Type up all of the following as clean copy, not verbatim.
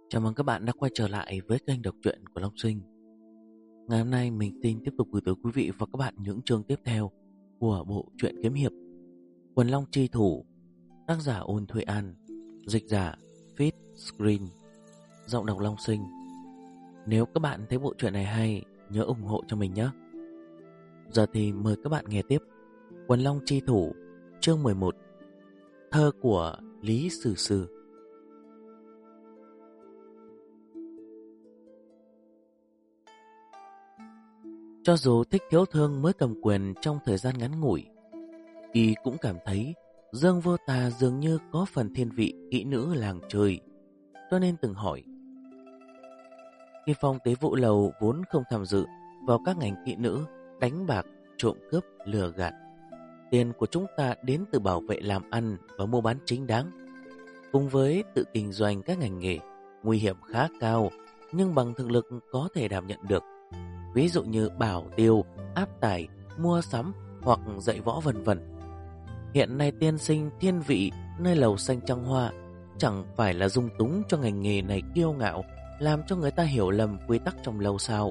Chào mừng các bạn đã quay trở lại với kênh đọc truyện của Long Sinh. Ngày hôm nay mình xin tiếp tục gửi tới quý vị và các bạn những chương tiếp theo của bộ truyện kiếm hiệp Quần Long Chi Thủ, tác giả Ôn Thuệ An, dịch giả Fit Screen, giọng đọc Long Sinh. Nếu các bạn thấy bộ truyện này hay, nhớ ủng hộ cho mình nhé. Giờ thì mời các bạn nghe tiếp Quần Long Chi Thủ, chương 11, thơ của Lý Sử Sư. Cho dù Thích Thiếu Thương mới cầm quyền trong thời gian ngắn ngủi, y cũng cảm thấy Dương Vô Tà dường như có phần thiên vị kỹ nữ làng chơi, cho nên từng hỏi. Khi Phong Tế Vũ Lầu vốn không tham dự vào các ngành kỹ nữ, đánh bạc, trộm cướp, lừa gạt. Tiền của chúng ta đến từ bảo vệ làm ăn và mua bán chính đáng, cùng với tự kinh doanh các ngành nghề nguy hiểm khá cao, nhưng bằng thực lực có thể đảm nhận được. Ví dụ như bảo tiêu, áp tải, mua sắm hoặc dạy võ vân vân. Hiện nay tiên sinh thiên vị nơi lầu xanh trăng hoa chẳng phải là dung túng cho ngành nghề này kiêu ngạo, làm cho người ta hiểu lầm quy tắc trong lâu sao?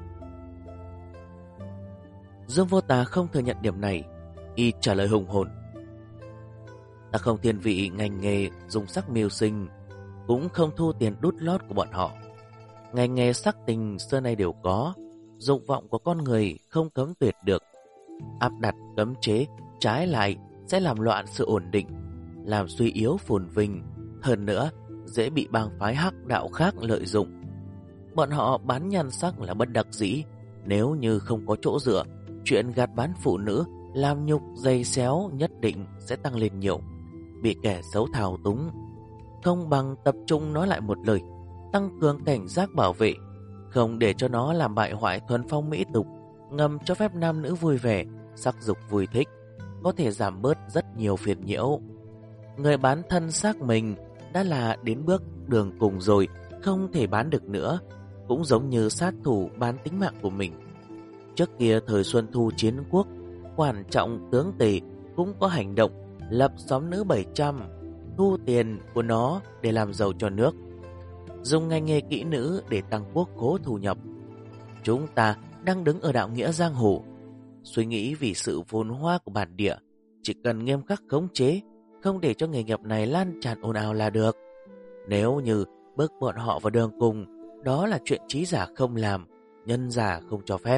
Dương Vô Tà không thừa nhận điểm này, y trả lời hùng hồn. Ta không thiên vị ngành nghề dùng sắc mưu sinh, cũng không thu tiền đút lót của bọn họ. Ngành nghề sắc tình xưa nay đều có, dục vọng của con người không cấm tuyệt được. Áp đặt cấm chế trái lại sẽ làm loạn sự ổn định, làm suy yếu phồn vinh, hơn nữa dễ bị bang phái hắc đạo khác lợi dụng. Bọn họ bán nhan sắc là bất đắc dĩ, nếu như không có chỗ dựa, chuyện gạt bán phụ nữ, làm nhục dày xéo nhất định sẽ tăng lên nhiều, bị kẻ xấu thao túng. Không bằng tập trung nói lại một lời, tăng cường cảnh giác bảo vệ, không để cho nó làm bại hoại thuần phong mỹ tục, ngầm cho phép nam nữ vui vẻ, sắc dục vui thích, có thể giảm bớt rất nhiều phiền nhiễu. Người bán thân xác mình đã là đến bước đường cùng rồi, không thể bán được nữa, cũng giống như sát thủ bán tính mạng của mình. Trước kia thời Xuân Thu chiến quốc, quan trọng tướng Tề cũng có hành động lập xóm nữ 700, thu tiền của nó để làm giàu cho nước, dùng ngành nghề kỹ nữ để tăng quốc khố thu nhập. Chúng ta đang đứng ở đạo nghĩa giang hồ, suy nghĩ vì sự phồn hoa của bản địa, chỉ cần nghiêm khắc khống chế, không để cho nghề nghiệp này lan tràn ồn ào là được. Nếu như bước bọn họ vào đường cùng, đó là chuyện trí giả không làm, nhân giả không cho phép.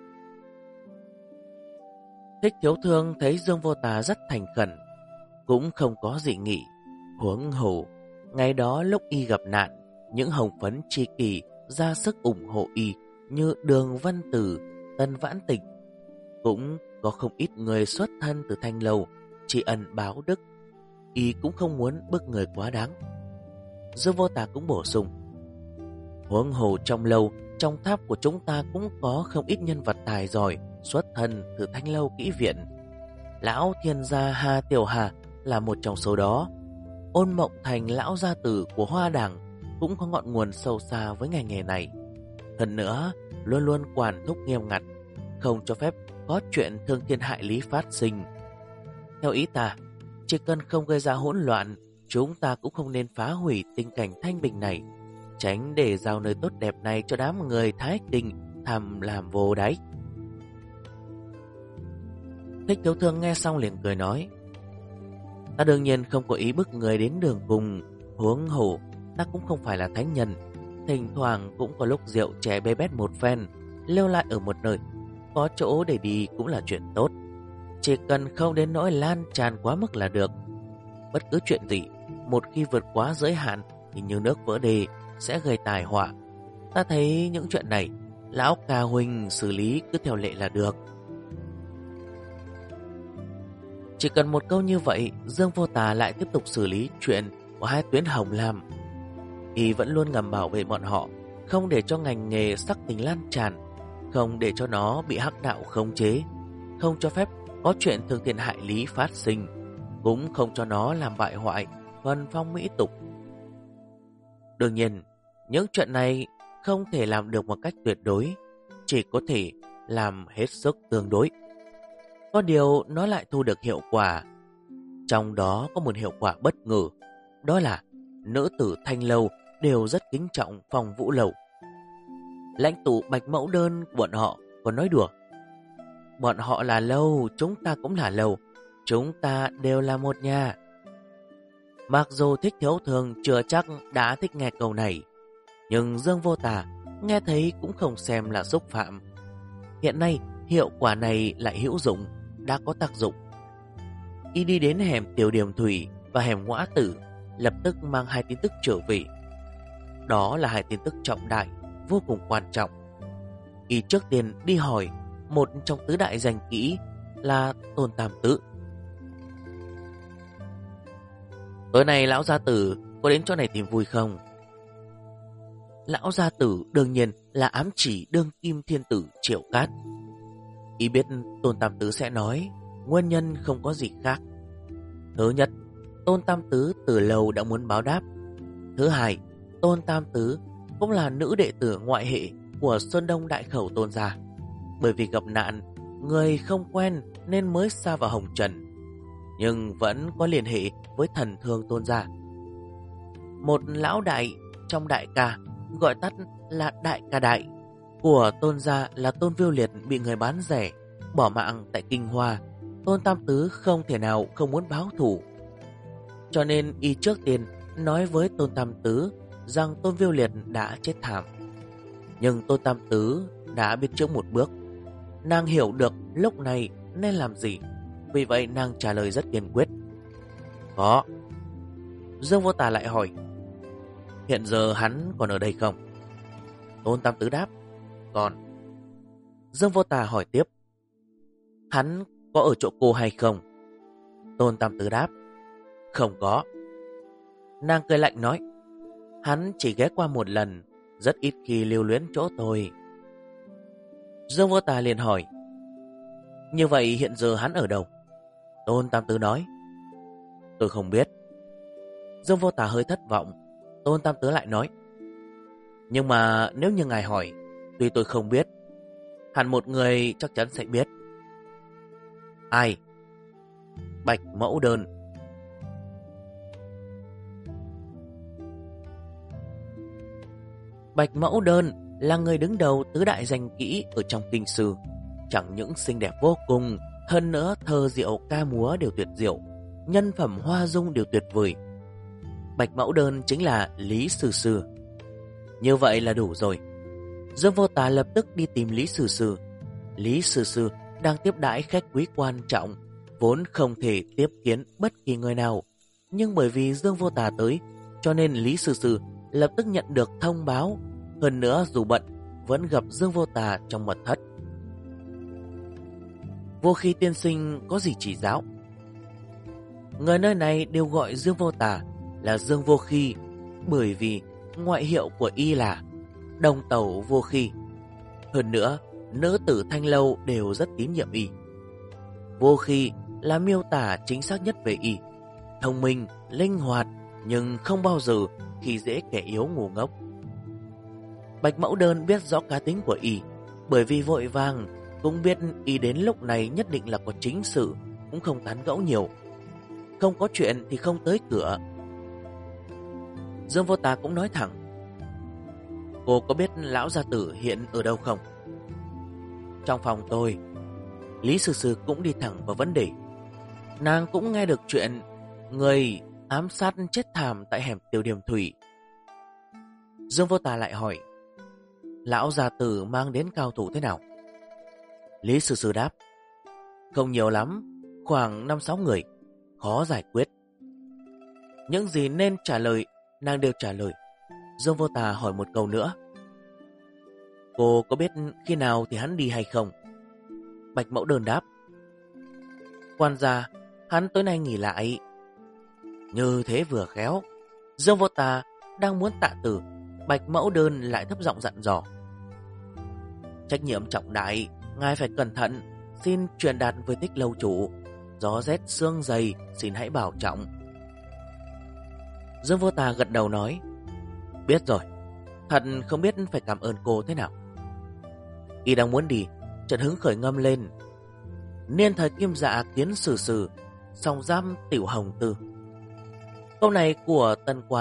Thích Thiếu Thương thấy Dương Vô Tà rất thành khẩn, cũng không có dị nghị. Huống hồ, ngày đó lúc y gặp nạn, những hồng phấn tri kỷ ra sức ủng hộ y như Đường Văn Tử, Tân Vãn Tịch. Cũng có không ít người xuất thân từ Thanh Lâu, tri ân báo đức. Y cũng không muốn bức người quá đáng. Dương Vô Tà cũng bổ sung. Huống hồ trong lâu, trong tháp của chúng ta cũng có không ít nhân vật tài giỏi xuất thân từ Thanh Lâu kỹ viện. Lão thiên gia Hà Tiểu Hà là một trong số đó. Ôn Mộng Thành lão gia tử của Hoa Đảng cũng có ngọn nguồn sâu xa với ngành nghề này. Hơn nữa, luôn luôn quản thúc nghiêm ngặt, không cho phép có chuyện thương thiên hại lý phát sinh. Theo ý ta, chỉ cần không gây ra hỗn loạn, chúng ta cũng không nên phá hủy tình cảnh thanh bình này, tránh để giao nơi tốt đẹp này cho đám người thái tình tham làm vô đáy. Thích Thiếu Thương nghe xong liền cười nói. Ta đương nhiên không có ý bức người đến đường cùng, huống hồ ta cũng không phải là thánh nhân, thỉnh thoảng cũng có lúc rượu chè bê bét một phen, lưu lại ở một nơi, có chỗ để đi cũng là chuyện tốt. Chỉ cần không đến nỗi lan tràn quá mức là được. Bất cứ chuyện gì, một khi vượt quá giới hạn thì như nước vỡ đê sẽ gây tai họa. Ta thấy những chuyện này, lão ca huynh xử lý cứ theo lệ là được. Chỉ cần một câu như vậy, Dương Vô Tà lại tiếp tục xử lý chuyện của hai tuyến Hồng Lam. Y vẫn luôn ngầm bảo vệ bọn họ, không để cho ngành nghề sắc tình lan tràn, không để cho nó bị hắc đạo khống chế, không cho phép có chuyện thương thiên hại lý phát sinh, cũng không cho nó làm bại hoại thuần phong mỹ tục. Đương nhiên, những chuyện này không thể làm được một cách tuyệt đối, chỉ có thể làm hết sức tương đối. Có điều nó lại thu được hiệu quả. Trong đó có một hiệu quả bất ngờ, đó là nữ tử Thanh Lâu đều rất kính trọng Phong Vũ Lầu. Lãnh tụ Bạch Mẫu Đơn của bọn họ còn nói đùa: bọn họ là lâu, chúng ta cũng là lâu, chúng ta đều là một nhà. Mặc dù Thích Thiếu Thường chưa chắc đã thích nghe câu này, nhưng Dương Vô Tà nghe thấy cũng không xem là xúc phạm. Hiện nay hiệu quả này lại hữu dụng, đã có tác dụng. Y đi đến hẻm Tiểu Điểm Thủy và hẻm Ngõa Tử, lập tức mang 2 tin tức trở về. Đó là 2 tin tức trọng đại, vô cùng quan trọng. Y trước tiên đi hỏi một trong tứ đại danh kỹ là Tôn Tam Tứ. Tối nay lão gia tử có đến chỗ này tìm vui không? Lão gia tử đương nhiên là ám chỉ đương kim thiên tử Triệu Cát. Y biết Tôn Tam Tứ sẽ nói nguyên nhân không có gì khác. Thứ nhất, Tôn Tam Tứ từ lâu đã muốn báo đáp. Thứ hai, Tôn Tam Tứ cũng là nữ đệ tử ngoại hệ của Sơn Đông Đại Khẩu Tôn gia. Bởi vì gặp nạn, người không quen nên mới sa vào hồng trần, nhưng vẫn có liên hệ với thần thương Tôn gia. Một lão đại trong đại ca, gọi tắt là đại ca đại, của Tôn gia là Tôn Viu Liệt bị người bán rẻ, bỏ mạng tại Kinh Hoa. Tôn Tam Tứ không thể nào không muốn báo thù, cho nên y trước tiên nói với Tôn Tam Tứ rằng Tôn Viu Liệt đã chết thảm. Nhưng Tôn Tam Tứ đã biết trước một bước. Nàng hiểu được lúc này nên làm gì, vì vậy nàng trả lời rất kiên quyết: có. Dương Vô Tà lại hỏi: hiện giờ hắn còn ở đây không? Tôn Tam Tứ đáp: còn. Dương Vô Tà hỏi tiếp: hắn có ở chỗ cô hay không? Tôn Tam Tứ đáp: không có. Nàng cười lạnh nói: hắn chỉ ghé qua một lần, rất ít khi lưu luyến chỗ tôi. Dương Vô Tà liền hỏi: như vậy hiện giờ hắn ở đâu? Tôn Tam Tứ nói: tôi không biết. Dương Vô Tà hơi thất vọng. Tôn Tam Tứ lại nói: nhưng mà nếu như ngài hỏi, tuy tôi không biết, hẳn một người chắc chắn sẽ biết. Ai? Bạch Mẫu Đơn. Bạch Mẫu Đơn là người đứng đầu tứ đại danh kỹ ở trong kinh sư. Chẳng những xinh đẹp vô cùng, hơn nữa thơ diệu ca múa đều tuyệt diệu, nhân phẩm hoa dung đều tuyệt vời. Bạch Mẫu Đơn chính là Lý Sư Sư. Như vậy là đủ rồi. Dương Vô Tà lập tức đi tìm Lý Sư Sư. Lý Sư Sư đang tiếp đãi khách quý quan trọng, vốn không thể tiếp kiến bất kỳ người nào. Nhưng bởi vì Dương Vô Tà tới, cho nên Lý Sư Sư lập tức nhận được thông báo. Hơn nữa dù bận, vẫn gặp Dương Vô Tà trong mật thất. Vô Khi tiên sinh có gì chỉ giáo? Người nơi này đều gọi Dương Vô Tà là Dương Vô Khi, bởi vì ngoại hiệu của y là Đồng Tẩu Vô Khi. Hơn nữa, nữ tử Thanh Lâu đều rất tín nhiệm y. Vô Khi là miêu tả chính xác nhất về y: thông minh, linh hoạt, nhưng không bao giờ khi dễ kẻ yếu ngu ngốc. Bạch Mẫu Đơn biết rõ cá tính của y, bởi vì vội vàng, cũng biết y đến lúc này nhất định là có chính sự, cũng không tán gẫu nhiều. Không có chuyện thì không tới cửa. Dương Vô Tà cũng nói thẳng: cô có biết lão gia tử hiện ở đâu không? Trong phòng tôi. Lý Sư Sư cũng đi thẳng vào vấn đề. Nàng cũng nghe được chuyện người ám sát chết thảm tại hẻm Tiểu Điểm Thủy. Dương Vô Tà lại hỏi: lão gia tử mang đến cao thủ thế nào? Lý Sư Sư đáp: không nhiều lắm, khoảng 5-6 người, khó giải quyết. Những gì nên trả lời nàng đều trả lời. Dương Vô Tà hỏi một câu nữa: cô có biết khi nào thì hắn đi hay không? Bạch Mẫu Đơn đáp: quan gia, hắn tối nay nghỉ lại. Như thế vừa khéo. Dương Vô Tà đang muốn tạ từ, Bạch Mẫu Đơn lại thấp giọng dặn dò: trách nhiệm trọng đại, ngài phải cẩn thận, xin truyền đạt với Tích lâu chủ, gió rét sương dày, xin hãy bảo trọng. Dương Vô Tà gật đầu nói: biết rồi, thật không biết phải cảm ơn cô thế nào. Y đang muốn đi, chợt hứng khởi ngâm lên: niên thời Kim Dạ kiến sử sử, song giam Tiểu Hồng Tư. Câu này của Tần Quán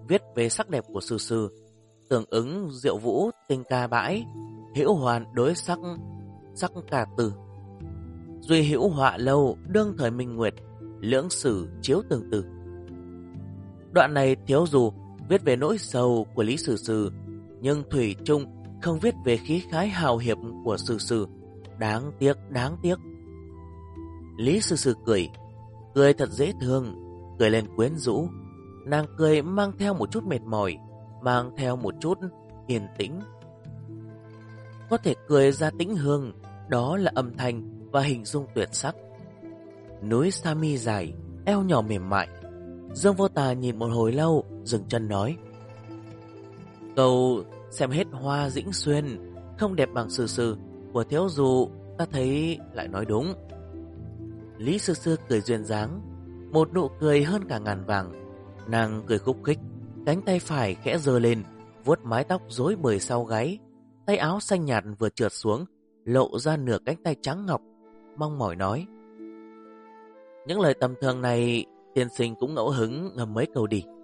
viết về sắc đẹp của sư sư, tương ứng diệu vũ tình ca bãi, hữu hoàn đối sắc, sắc cả từ. Duy hữu họa lâu, đương thời minh nguyệt, lưỡng sử chiếu tương tự. Đoạn này thiếu dù viết về nỗi sầu của Lý Sử Sư, nhưng thủy chung không viết về khí khái hào hiệp của Sử Sư. Đáng tiếc, đáng tiếc. Lý Sử Sư cười, cười thật dễ thương, cười lên quyến rũ. Nàng cười mang theo một chút mệt mỏi, mang theo một chút yên tĩnh. Có thể cười ra tĩnh hương, đó là âm thanh và hình dung tuyệt sắc. Núi Sa Mi dài, eo nhỏ mềm mại. Dương Vô Tà nhìn một hồi lâu, dừng chân nói: "Cầu xem hết hoa dĩnh xuyên, không đẹp bằng Sư Sư của thiếu dù, ta thấy lại nói đúng." Lý Sư Sư cười duyên dáng, một nụ cười hơn cả ngàn vàng. Nàng cười khúc khích, cánh tay phải khẽ giơ lên, vuốt mái tóc rối bời sau gáy. Tay áo xanh nhạt vừa trượt xuống, lộ ra nửa cánh tay trắng ngọc, mong mỏi nói: "Những lời tầm thường này, tiên sinh cũng ngẫu hứng ngâm mấy câu đi."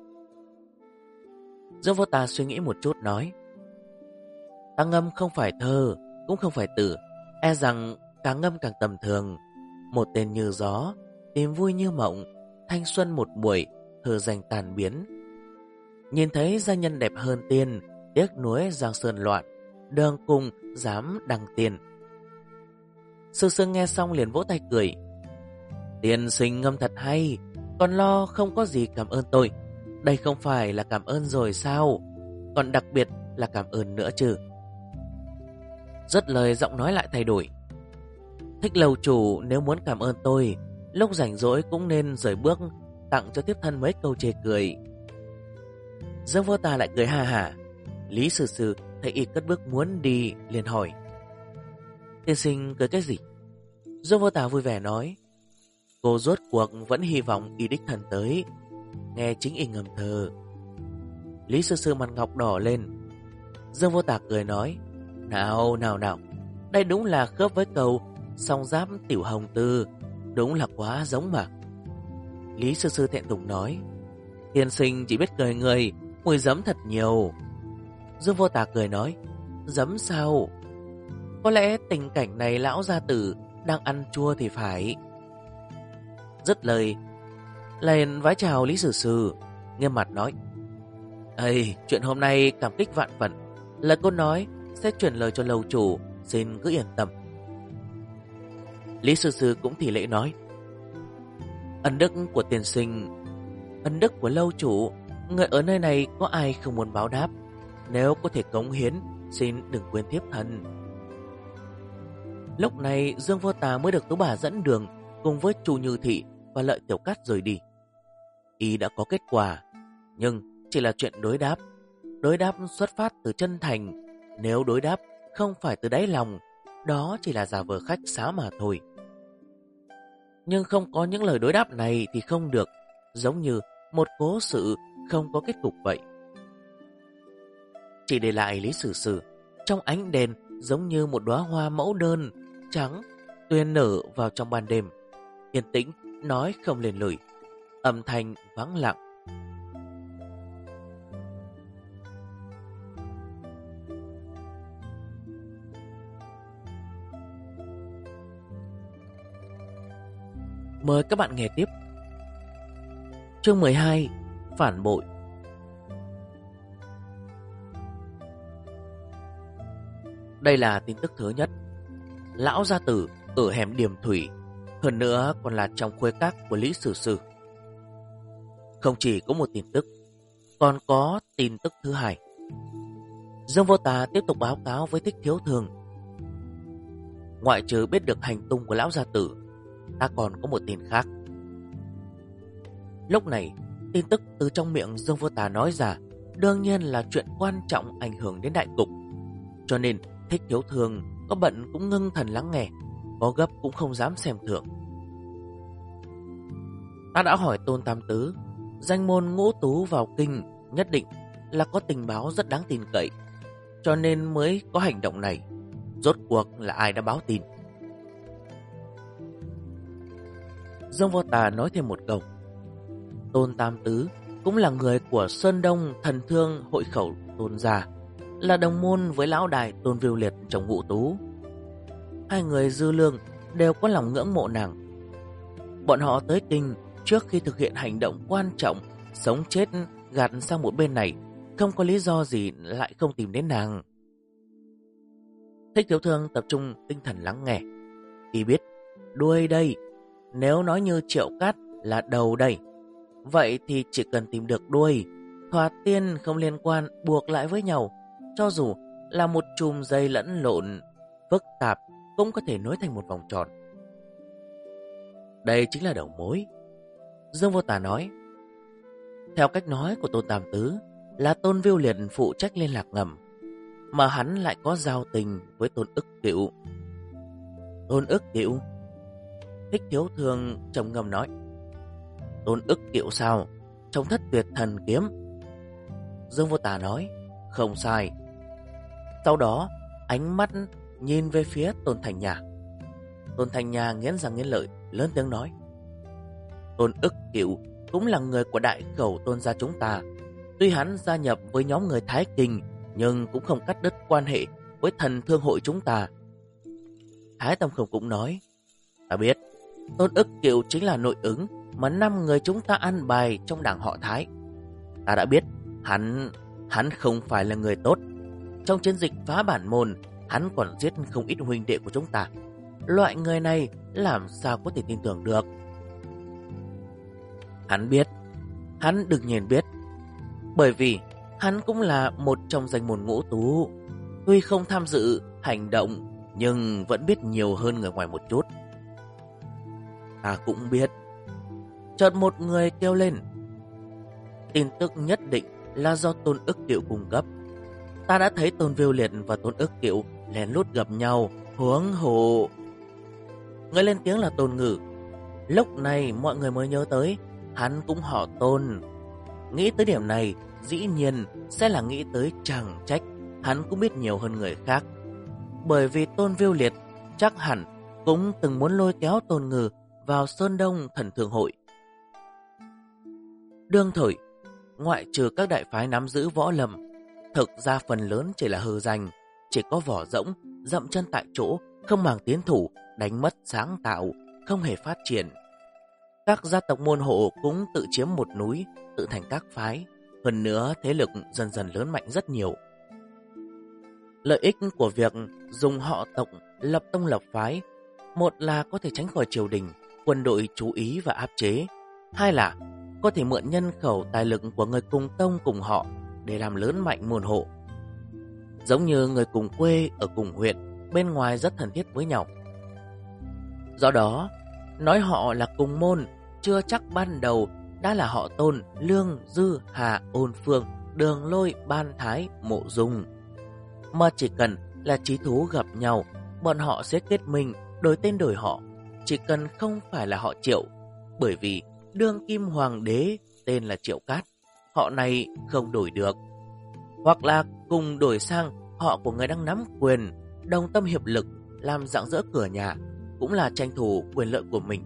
Dương Vô Tà suy nghĩ một chút nói: "Ta ngâm không phải thơ, cũng không phải tử, e rằng càng ngâm càng tầm thường. Một tên như gió, tìm vui như mộng, thanh xuân một buổi, thơ danh tàn biến. Nhìn thấy gia nhân đẹp hơn tiên, tiếc nuối giang sơn loạn, đường cùng dám đăng tiền." Sư Sương nghe xong liền vỗ tay cười: "Tiên sinh ngâm thật hay, còn lo không có gì cảm ơn tôi. Đây không phải là cảm ơn rồi sao, còn đặc biệt là cảm ơn nữa chứ." Dứt lời giọng nói lại thay đổi: "Thích lầu chủ nếu muốn cảm ơn tôi, lúc rảnh rỗi cũng nên rời bước, tặng cho tiếp thân mấy câu chê cười." Dương Vô Tà lại cười ha hả. Lý Sử Sư thấy y cất bước muốn đi, liền hỏi: "Tiên sinh cười cái gì?" Dương Vô Tà vui vẻ nói: "Cô rốt cuộc vẫn hy vọng y đích thân tới, nghe chính y ngâm thơ." Lý Sử Sư mặt ngọc đỏ lên. Dương Vô Tà cười nói: Nào, đây đúng là khớp với câu song giáp tiểu hồng tư, đúng là quá giống mà." Lý Sư Sư thẹn thùng nói: "Tiên sinh chỉ biết cười người, mùi giấm thật nhiều." Dương Vô Tà cười nói: "Giấm sao? Có lẽ tình cảnh này lão gia tử đang ăn chua thì phải." Dứt lời liền vái chào Lý Sử Sư, nghiêm mặt nói: "Ây, chuyện hôm nay cảm kích vạn phần, lời cô nói sẽ chuyển lời cho lầu chủ, xin cứ yên tâm." Lý Sư Sư cũng thì lễ nói: "Ân đức của tiên sinh, ân đức của lâu chủ, người ở nơi này có ai không muốn báo đáp. Nếu có thể cống hiến, xin đừng quên tiếp thân." Lúc này Dương Vô Tà mới được Tú Bà dẫn đường, cùng với Chu Như Thị và Lợi Tiểu Cát rời đi. Y đã có kết quả, nhưng chỉ là chuyện đối đáp. Đối đáp xuất phát từ chân thành, nếu đối đáp không phải từ đáy lòng, đó chỉ là giả vờ khách sáo mà thôi. Nhưng không có những lời đối đáp này thì không được, giống như một cố sự không có kết cục vậy. Chỉ để lại Lý Sử Sư trong ánh đèn, giống như một đóa hoa mẫu đơn trắng tuyền nở vào trong ban đêm, yên tĩnh, nói không lên lời, âm thanh vắng lặng. Mời các bạn nghe tiếp. Chương 12: Phản bội. Đây là tin tức thứ nhất. Lão gia tử ở hẻm Điềm Thủy, hơn nữa còn là trong khuê các của Lý Sử Sư. Không chỉ có một tin tức, còn có tin tức thứ hai. Dương Vô Tà tiếp tục báo cáo với Thích Thiếu Thường: "Ngoại trừ biết được hành tung của lão gia tử, ta còn có một tin khác." Lúc này, tin tức từ trong miệng Dương Vô Tà nói ra đương nhiên là chuyện quan trọng ảnh hưởng đến đại cục. Cho nên Thích Thiếu Thường có bận cũng ngưng thần lắng nghe, có gấp cũng không dám xem thường. "Ta đã hỏi Tôn Tam Tứ, danh môn Ngũ Tú vào kinh nhất định là có tình báo rất đáng tin cậy, cho nên mới có hành động này. Rốt cuộc là ai đã báo tin?" Dương Vô Tà nói thêm một câu: "Tôn Tam Tứ cũng là người của Sơn Đông Thần Thương Hội Khẩu Tôn gia, là đồng môn với lão đại Tôn Viu Liệt chồng Ngũ Tú. Hai người Dư Lương đều có lòng ngưỡng mộ nàng. Bọn họ tới kinh trước khi thực hiện hành động quan trọng, sống chết gạt sang một bên này, không có lý do gì lại không tìm đến nàng. Thích Thiếu Thương tập trung tinh thần lắng nghe. Y biết, đuôi đây, nếu nói như Triệu Cát là đầu đây, vậy thì chỉ cần tìm được đuôi, thoạt tiên không liên quan buộc lại với nhau, cho dù là một chùm dây lẫn lộn, phức tạp cũng có thể nối thành một vòng tròn. Đây chính là đầu mối. Dương Vô Tà nói. Theo cách nói của Tôn Tam Tứ, là Tôn Viu Liệt phụ trách liên lạc ngầm, mà hắn lại có giao tình với Tôn Ức Cựu. Tôn Ức Cựu? Thích Thiếu Thương trầm ngâm nói. Tôn Ức Cựu sao? Trong Thất Tuyệt Thần Kiếm. Dương Vô Tà nói. Không sai. Sau đó ánh mắt nhìn về phía Tôn Thành Nhà. Tôn Thành Nhà nghiến răng nghiến lợi, lớn tiếng nói. Tôn Ức Cựu cũng là người của Đại Khẩu Tôn gia chúng ta. Tuy hắn gia nhập với nhóm người Thái Kinh, nhưng cũng không cắt đứt quan hệ với Thần Thương hội chúng ta. Thái Tâm Khổng cũng nói. Ta biết, Tôn Ức Cựu chính là nội ứng mà 5 người chúng ta ăn bài trong đảng họ Thái. Ta đã biết, hắn không phải là người tốt. Trong chiến dịch phá bản môn, hắn còn giết không ít huynh đệ của chúng ta. Loại người này làm sao có thể tin tưởng được. Hắn biết, hắn đương nhiên biết, bởi vì hắn cũng là một trong danh môn Ngũ Tú. Tuy không tham dự hành động, nhưng vẫn biết nhiều hơn người ngoài một chút. Ta cũng biết. Chợt một người kêu lên. Tin tức nhất định là do Tôn Ức Cựu cung cấp. Ta đã thấy Tôn Viu Liệt và Tôn Ức Cựu lén lút gặp nhau, huống hồ. Người lên tiếng là Tôn Ngử. Lúc này mọi người mới nhớ tới hắn cũng họ Tôn. Nghĩ tới điểm này, dĩ nhiên sẽ là nghĩ tới chẳng trách hắn cũng biết nhiều hơn người khác. Bởi vì Tôn Viu Liệt chắc hẳn cũng từng muốn lôi kéo Tôn Ngử vào Sơn Đông Thần Thương hội. Đương thời, ngoại trừ các đại phái nắm giữ võ lâm, thực ra phần lớn chỉ là hư danh, chỉ có vỏ rỗng, dậm chân tại chỗ, không màng tiến thủ, đánh mất sáng tạo, không hề phát triển. Các gia tộc môn hộ cũng tự chiếm một núi, tự thành các phái, hơn nữa thế lực dần dần lớn mạnh rất nhiều. Lợi ích của việc dùng họ tộc lập tông lập phái, một là có thể tránh khỏi triều đình, quân đội chú ý và áp chế, hai là có thể mượn nhân khẩu tài lực của người cùng tông cùng họ để làm lớn mạnh môn hộ. Giống như người cùng quê ở cùng huyện, bên ngoài rất thân thiết với nhau. Do đó, nói họ là cùng môn chưa chắc ban đầu đã là họ Tôn, Lương, Dư, Hà, Ôn Phương, Đường Lôi, Ban Thái, Mộ Dung. Mà chỉ cần là chí thú gặp nhau, bọn họ sẽ kết minh, đổi tên đổi họ. Chỉ cần không phải là họ Triệu, bởi vì đương kim hoàng đế tên là Triệu Cát, họ này không đổi được. Hoặc là cùng đổi sang họ của người đang nắm quyền, đồng tâm hiệp lực, làm rạng rỡ cửa nhà, cũng là tranh thủ quyền lợi của mình.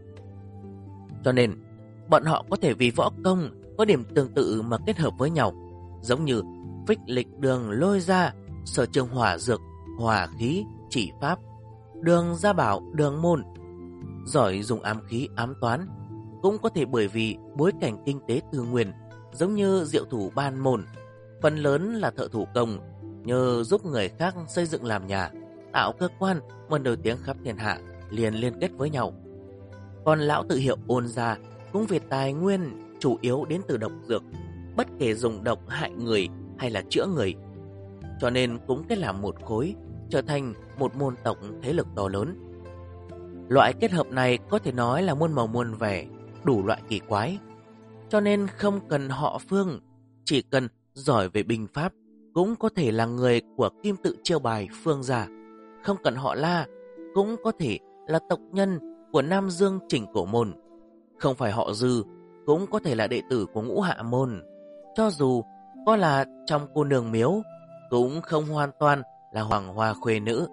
Cho nên, bọn họ có thể vì võ công có điểm tương tự mà kết hợp với nhau, giống như Phích Lịch Đường Lôi Ra, Sở Trường Hỏa Dược, Hỏa Khí, Chỉ Pháp, Đường Gia Bảo, Đường Môn, giỏi dùng ám khí ám toán, cũng có thể bởi vì bối cảnh kinh tế tư nguyên, giống như diệu thủ Ban Môn, phần lớn là thợ thủ công, nhờ giúp người khác xây dựng làm nhà, tạo cơ quan mà nổi tiếng khắp thiên hạ, liền liên kết với nhau. Còn lão tự hiệu Ôn gia cũng vì tài nguyên chủ yếu đến từ độc dược, bất kể dùng độc hại người hay là chữa người, cho nên cũng kết làm một khối, trở thành một môn tộc thế lực to lớn. Loại kết hợp này có thể nói là muôn màu muôn vẻ, đủ loại kỳ quái. Cho nên không cần họ Phương, chỉ cần giỏi về binh pháp, cũng có thể là người của kim tự chiêu bài Phương gia. Không cần họ La, cũng có thể là tộc nhân của Nam Dương Chỉnh Cổ môn. Không phải họ Dư, cũng có thể là đệ tử của Ngũ Hạ môn. Cho dù có là trong cô nương miếu, cũng không hoàn toàn là hoàng hoa khuê nữ.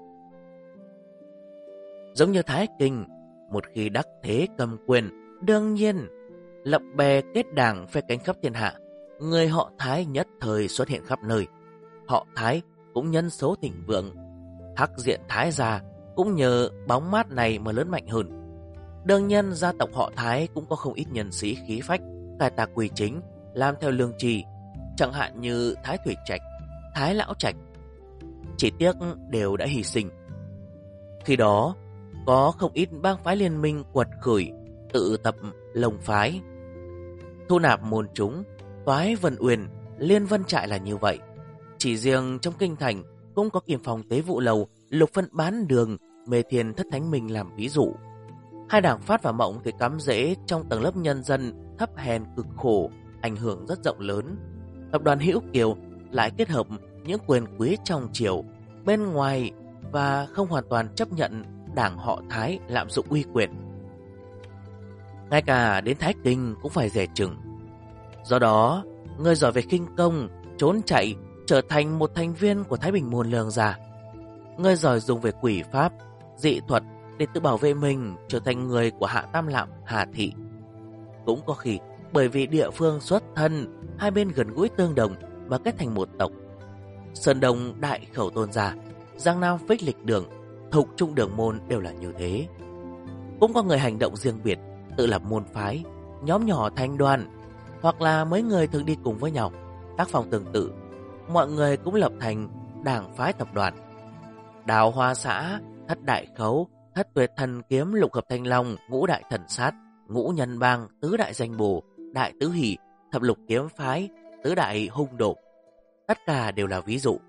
Giống như Thái Kinh, một khi đắc thế cầm quyền, đương nhiên lập bè kết đảng phe cánh khắp thiên hạ. Người họ Thái nhất thời xuất hiện khắp nơi. Họ Thái cũng nhân số thịnh vượng. Hắc diện Thái gia cũng nhờ bóng mát này mà lớn mạnh hơn. Đương nhiên gia tộc họ Thái cũng có không ít nhân sĩ khí phách, cải tà quy chính, làm theo lương tri, chẳng hạn như Thái Thủy Trạch, Thái Lão Trạch. Chỉ tiếc đều đã hy sinh. Khi đó, có không ít bang phái liên minh quật khởi, tự tập lồng phái, thu nạp môn chúng. Toái Vân Uyên, Liên Vân Trại là như vậy. Chỉ riêng trong kinh thành cũng có Kim Phong Tế Vụ Lầu, Lục Phân Bán Đường, Mê Thiên Thất Thánh Minh làm ví dụ. Hai đảng Phát và Mộng thì cắm rễ trong tầng lớp nhân dân thấp hèn cực khổ, ảnh hưởng rất rộng lớn. Tập đoàn Hữu Kiều lại kết hợp những quyền quý trong triều bên ngoài và không hoàn toàn chấp nhận đảng họ Thái lạm dụng uy quyền. Ngay cả đến Thái Kinh cũng phải dè chừng. Do đó, người giỏi về khinh công, trốn chạy trở thành một thành viên của Thái Bình Môn Lương gia. Người giỏi dùng về quỷ pháp, dị thuật để tự bảo vệ mình trở thành người của Hạ Tam Lạm, Hà Thị. Cũng có khi bởi vì địa phương xuất thân, hai bên gần gũi tương đồng mà kết thành một tộc. Sơn Đông Đại Khẩu Tôn gia, Giang Nam Phích Lịch Đường, Thục Trung Đường Môn đều là như thế. Cũng có người hành động riêng biệt, tự lập môn phái, nhóm nhỏ thành đoàn, hoặc là mấy người thường đi cùng với nhau, tác phong tương tự. Mọi người cũng lập thành đảng phái tập đoàn. Đào Hoa Xã, Thất Đại Khấu, Thất Tuyệt Thần Kiếm, Lục Hợp Thanh Long, Ngũ Đại Thần Sát, Ngũ Nhân Bang, Tứ Đại Danh Bồ, Đại Tứ Hỷ, Thập Lục Kiếm Phái, Tứ Đại Hung Độ. Tất cả đều là ví dụ.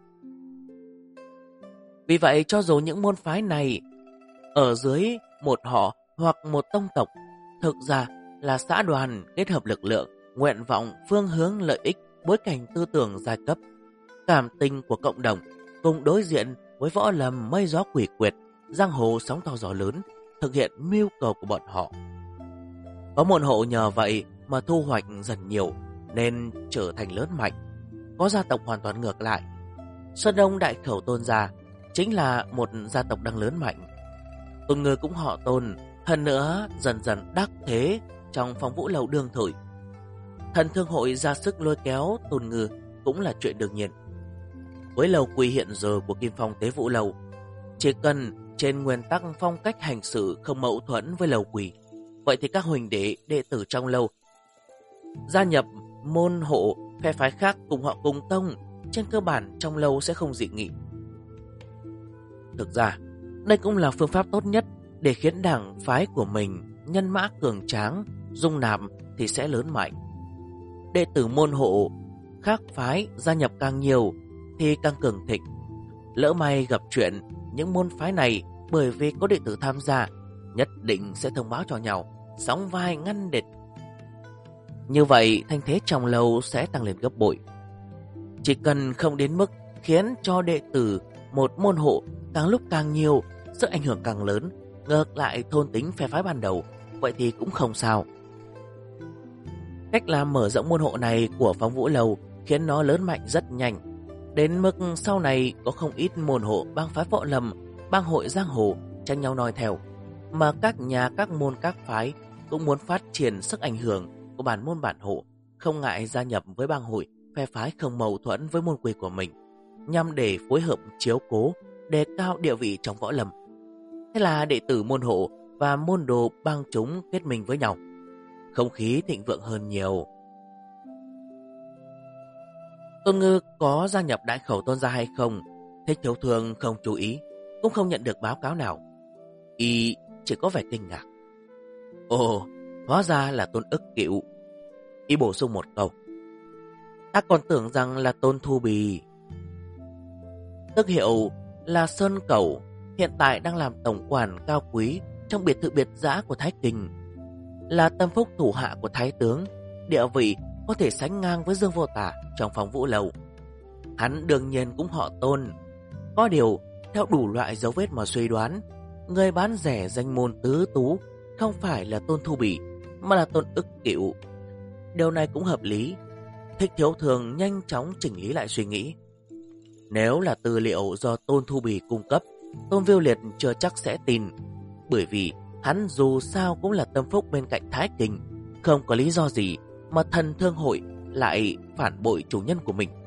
Vì vậy, cho dù những môn phái này ở dưới một họ hoặc một tông tộc, thực ra là xã đoàn kết hợp lực lượng, nguyện vọng, phương hướng, lợi ích, bối cảnh tư tưởng giai cấp, cảm tình của cộng đồng, cùng đối diện với võ lâm mây gió quỷ quyệt, giang hồ sóng to gió lớn, thực hiện mưu cầu của bọn họ. Có môn hộ nhờ vậy mà thu hoạch dần nhiều, nên trở thành lớn mạnh. Có gia tộc hoàn toàn ngược lại. Sơn Đông Đại Khẩu Tôn gia chính là một gia tộc đang lớn mạnh. Tôn Ngư cũng họ Tôn, hơn nữa dần dần đắc thế trong Phong Vũ Lầu đương thời. Thần Thương Hội ra sức lôi kéo Tôn Ngư cũng là chuyện đương nhiên. Với lầu quỳ hiện giờ của Kim Phong Tế Vũ Lầu, chỉ cần trên nguyên tắc phong cách hành sự không mâu thuẫn với lầu quỳ, vậy thì các huynh đệ tử trong lầu gia nhập môn hộ phe phái khác cùng họ cùng tông, trên cơ bản trong lầu sẽ không dị nghị. Thực ra, đây cũng là phương pháp tốt nhất để khiến đảng phái của mình nhân mã cường tráng, dung nạp thì sẽ lớn mạnh. Đệ tử môn hộ khác phái gia nhập càng nhiều thì càng cường thịnh. Lỡ may gặp chuyện, những môn phái này bởi vì có đệ tử tham gia, nhất định sẽ thông báo cho nhau, sóng vai ngăn địch. Như vậy, thanh thế trong lầu sẽ tăng lên gấp bội. Chỉ cần không đến mức khiến cho đệ tử một môn hộ càng lúc càng nhiều, sức ảnh hưởng càng lớn, ngược lại thôn tính phe phái ban đầu, vậy thì cũng không sao. Cách làm mở rộng môn hộ này của Phong Vũ Lầu khiến nó lớn mạnh rất nhanh, đến mức sau này có không ít môn hộ bang phái võ lâm, bang hội giang hồ tranh nhau noi theo, mà các nhà các môn các phái cũng muốn phát triển sức ảnh hưởng của bản môn bản hộ, không ngại gia nhập với bang hội phe phái không mâu thuẫn với môn quy của mình, nhằm để phối hợp chiếu cố, đề cao địa vị trong võ lâm. Thế là đệ tử môn hộ và môn đồ bang chúng kết minh với nhau, không khí thịnh vượng hơn nhiều. Tôn Ngư có gia nhập Đại Khẩu Tôn gia hay không, Thích Thiếu Thường không chú ý, cũng không nhận được báo cáo nào. Y chỉ có vẻ kinh ngạc. Ồ, hóa ra là Tôn Ức Cựu. Y bổ sung một câu. Ta còn tưởng rằng là Tôn Thu Bì. Tước hiệu là Sơn Cẩu, hiện tại đang làm tổng quản cao quý trong biệt thự biệt dã của Thái Kinh, là tâm phúc thủ hạ của Thái tướng, địa vị có thể sánh ngang với Dương Vô Tả trong Phong Vũ Lầu. Hắn đương nhiên cũng họ Tôn. Có điều, theo đủ loại dấu vết mà suy đoán, người bán rẻ danh môn tứ tú không phải là Tôn Thu Bỉ, mà là Tôn Ức Cựu. Điều này cũng hợp lý. Thích Thiếu Thường nhanh chóng chỉnh lý lại suy nghĩ. Nếu là tư liệu do Tôn Thu Bỉ cung cấp, Tôn Viu Liệt chưa chắc sẽ tin, bởi vì hắn dù sao cũng là tâm phúc bên cạnh Thái Kinh, không có lý do gì mà thần thương hội lại phản bội chủ nhân của mình.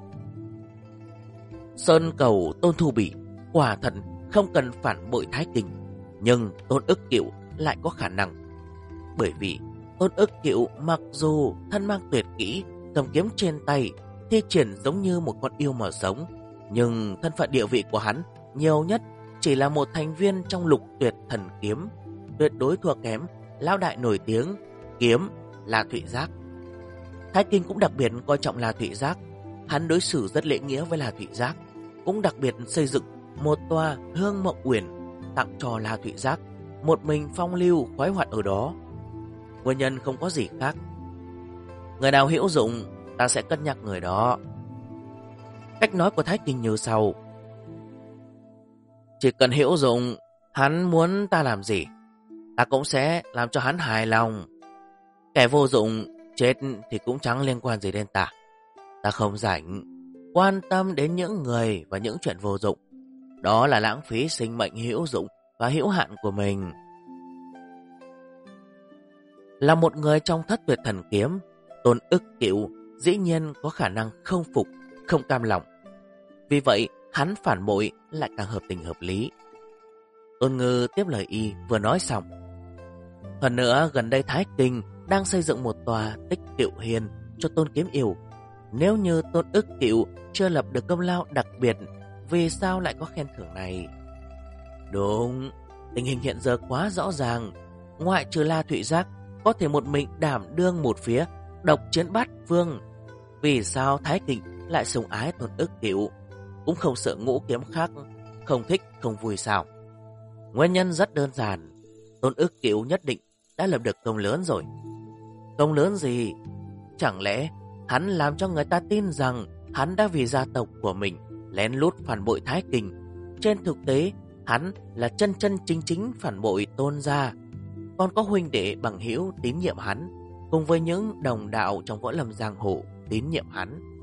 Sơn Cầu Tôn Thu Bỉ quả thật không cần phản bội Thái Kinh, nhưng Tôn Ức Cựu lại có khả năng. Bởi vì Tôn Ức Cựu mặc dù thân mang tuyệt kỹ, cầm kiếm trên tay, thi triển giống như một con yêu mà sống, nhưng thân phận địa vị của hắn nhiều nhất chỉ là một thành viên trong Lục Tuyệt Thần Kiếm, tuyệt đối thua kém lão đại nổi tiếng kiếm La Thụy Giác. Thái Kinh cũng đặc biệt coi trọng La Thụy Giác, hắn đối xử rất lễ nghĩa với La Thụy Giác, cũng đặc biệt xây dựng một tòa Hương Mộng Uyển tặng cho La Thụy Giác, một mình phong lưu khoái hoạt ở đó. Nguyên nhân không có gì khác. Người nào hữu dụng, ta sẽ cân nhắc người đó. Cách nói của Thái Kinh như sau: chỉ cần hữu dụng, hắn muốn ta làm gì, ta cũng sẽ làm cho hắn hài lòng. Kẻ vô dụng chết thì cũng chẳng liên quan gì đến ta. Ta không rảnh quan tâm đến những người và những chuyện vô dụng. Đó là lãng phí sinh mệnh hữu dụng và hữu hạn của mình. Là một người trong Thất Tuyệt Thần Kiếm, Tôn Ức Cựu dĩ nhiên có khả năng không phục, không cam lòng. Vì vậy, hắn phản bội lại càng hợp tình hợp lý. Tôn Ngư tiếp lời y vừa nói xong. Hơn nữa, gần đây Thái Kinh đang xây dựng một tòa Tích Kiệu Hiên cho Tôn Kiếm Yêu. Nếu như Tôn Ức Cựu chưa lập được công lao đặc biệt, vì sao lại có khen thưởng này? Đúng, tình hình hiện giờ quá rõ ràng. Ngoại trừ La Thụy Giác có thể một mình đảm đương một phía, độc chiến bát phương. Vì sao Thái Kinh lại sủng ái Tôn Ức Cựu, cũng không sợ ngũ kiếm khác không thích không vui sao? Nguyên nhân rất đơn giản, Tôn Ức Cựu nhất định đã lập được công lớn rồi. Công lớn gì? Chẳng lẽ hắn làm cho người ta tin rằng hắn đã vì gia tộc của mình lén lút phản bội Thái Kinh? Trên thực tế, hắn là chân chân chính chính phản bội Tôn gia. Còn có huynh đệ bằng hữu tín nhiệm hắn, cùng với những đồng đạo trong võ lâm giang hồ tín nhiệm hắn.